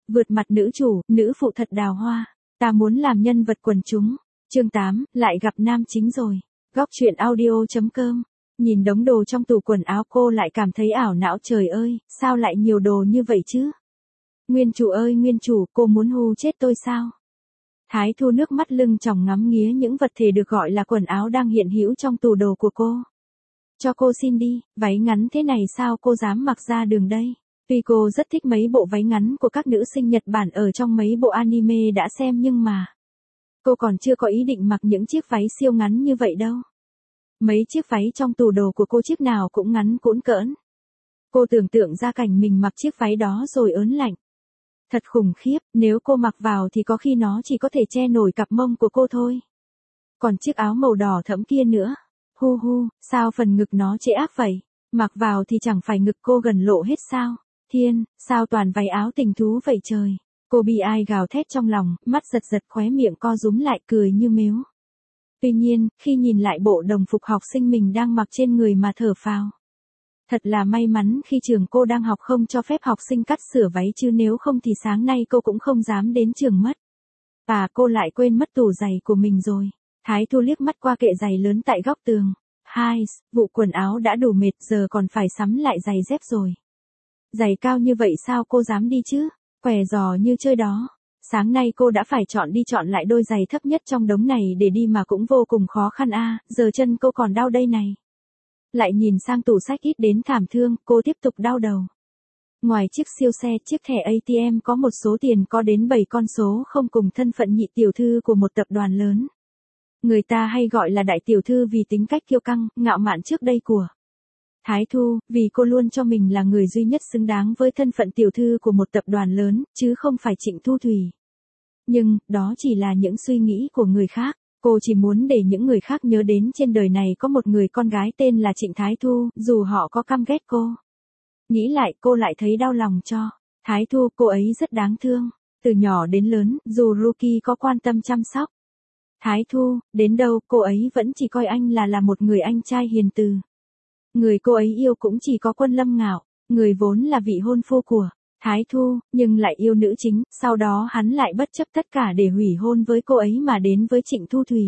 Vượt mặt nữ chủ, nữ phụ thật đào hoa. Ta muốn làm nhân vật quần chúng. Chương 8, lại gặp nam chính rồi. Góc truyện audio.com. Nhìn đống đồ trong tủ quần áo cô lại cảm thấy ảo não, trời ơi, sao lại nhiều đồ như vậy chứ? Nguyên chủ ơi nguyên chủ, cô muốn hù chết tôi sao? Thái Thu nước mắt lưng tròng ngắm nghía những vật thể được gọi là quần áo đang hiện hữu trong tủ đồ của cô. Cho cô xin đi, váy ngắn thế này sao cô dám mặc ra đường đây? Tuy cô rất thích mấy bộ váy ngắn của các nữ sinh Nhật Bản ở trong mấy bộ anime đã xem nhưng mà cô còn chưa có ý định mặc những chiếc váy siêu ngắn như vậy đâu. Mấy chiếc váy trong tủ đồ của cô chiếc nào cũng ngắn cũn cỡn. Cô tưởng tượng ra cảnh mình mặc chiếc váy đó rồi ớn lạnh. Thật khủng khiếp, nếu cô mặc vào thì có khi nó chỉ có thể che nổi cặp mông của cô thôi. Còn chiếc áo màu đỏ thẫm kia nữa. Hu hu, sao phần ngực nó trễ áp vậy? Mặc vào thì chẳng phải ngực cô gần lộ hết sao? Thiên, sao toàn váy áo tình thú vậy trời? Cô bị ai gào thét trong lòng, mắt giật giật khóe miệng co rúm lại cười như mếu. Tuy nhiên, khi nhìn lại bộ đồng phục học sinh mình đang mặc trên người mà thở phào. Thật là may mắn khi trường cô đang học không cho phép học sinh cắt sửa váy chứ nếu không thì sáng nay cô cũng không dám đến trường mất. Và cô lại quên mất tủ giày của mình rồi. Thái Thu liếc mắt qua kệ giày lớn tại góc tường. Hai, vụ quần áo đã đủ mệt giờ còn phải sắm lại giày dép rồi. Giày cao như vậy sao cô dám đi chứ? Què giò như chơi đó. Sáng nay cô đã phải chọn lại đôi giày thấp nhất trong đống này để đi mà cũng vô cùng khó khăn giờ chân cô còn đau đây này. Lại nhìn sang tủ sách ít đến thảm thương, cô tiếp tục đau đầu. Ngoài chiếc siêu xe, chiếc thẻ ATM có một số tiền có đến 7 con số không cùng thân phận nhị tiểu thư của một tập đoàn lớn. Người ta hay gọi là đại tiểu thư vì tính cách kiêu căng, ngạo mạn trước đây của Thái Thu, vì cô luôn cho mình là người duy nhất xứng đáng với thân phận tiểu thư của một tập đoàn lớn, chứ không phải Trịnh Thu Thủy. Nhưng, đó chỉ là những suy nghĩ của người khác. Cô chỉ muốn để những người khác nhớ đến trên đời này có một người con gái tên là Trịnh Thái Thu, dù họ có căm ghét cô. Nghĩ lại cô lại thấy đau lòng cho Thái Thu, cô ấy rất đáng thương. Từ nhỏ đến lớn, dù Ruki có quan tâm chăm sóc Thái Thu, đến đâu cô ấy vẫn chỉ coi anh là một người anh trai hiền từ. Người cô ấy yêu cũng chỉ có Quân Lâm Ngạo, người vốn là vị hôn phu của Thái Thu, nhưng lại yêu nữ chính, sau đó hắn lại bất chấp tất cả để hủy hôn với cô ấy mà đến với Trịnh Thu Thủy.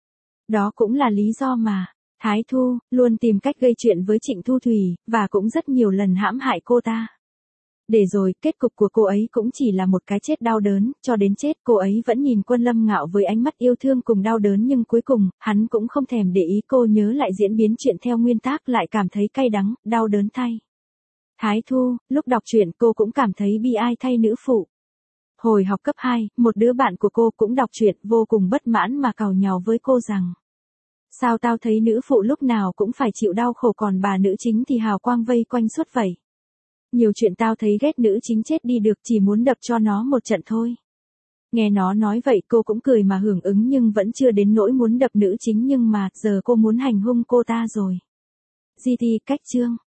Đó cũng là lý do mà Thái Thu luôn tìm cách gây chuyện với Trịnh Thu Thủy, và cũng rất nhiều lần hãm hại cô ta. Để rồi, kết cục của cô ấy cũng chỉ là một cái chết đau đớn, cho đến chết cô ấy vẫn nhìn Quân Lâm Ngạo với ánh mắt yêu thương cùng đau đớn nhưng cuối cùng, hắn cũng không thèm để ý cô nhớ lại diễn biến chuyện theo nguyên tác lại cảm thấy cay đắng, đau đớn thay. Thái Thu, lúc đọc truyện cô cũng cảm thấy bi ai thay nữ phụ. Hồi học cấp 2, một đứa bạn của cô cũng đọc truyện vô cùng bất mãn mà càu nhàu với cô rằng: sao tao thấy nữ phụ lúc nào cũng phải chịu đau khổ còn bà nữ chính thì hào quang vây quanh suốt vậy. Nhiều chuyện tao thấy ghét nữ chính chết đi được, chỉ muốn đập cho nó một trận thôi. Nghe nó nói vậy cô cũng cười mà hưởng ứng nhưng vẫn chưa đến nỗi muốn đập nữ chính, nhưng mà giờ cô muốn hành hung cô ta rồi. GT cách chương.